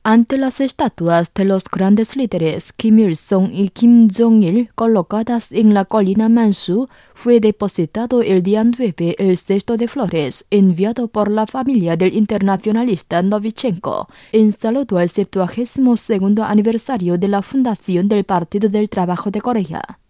Ante las estatuas de los grandes líderes Kim Il-sung y Kim Jong-il colocadas en la colina Mansu, fue depositado el día 9 el cesto de flores enviado por la familia del internacionalista Novichenko en saludo al 72º aniversario de la fundación del Partido del Trabajo de Corea.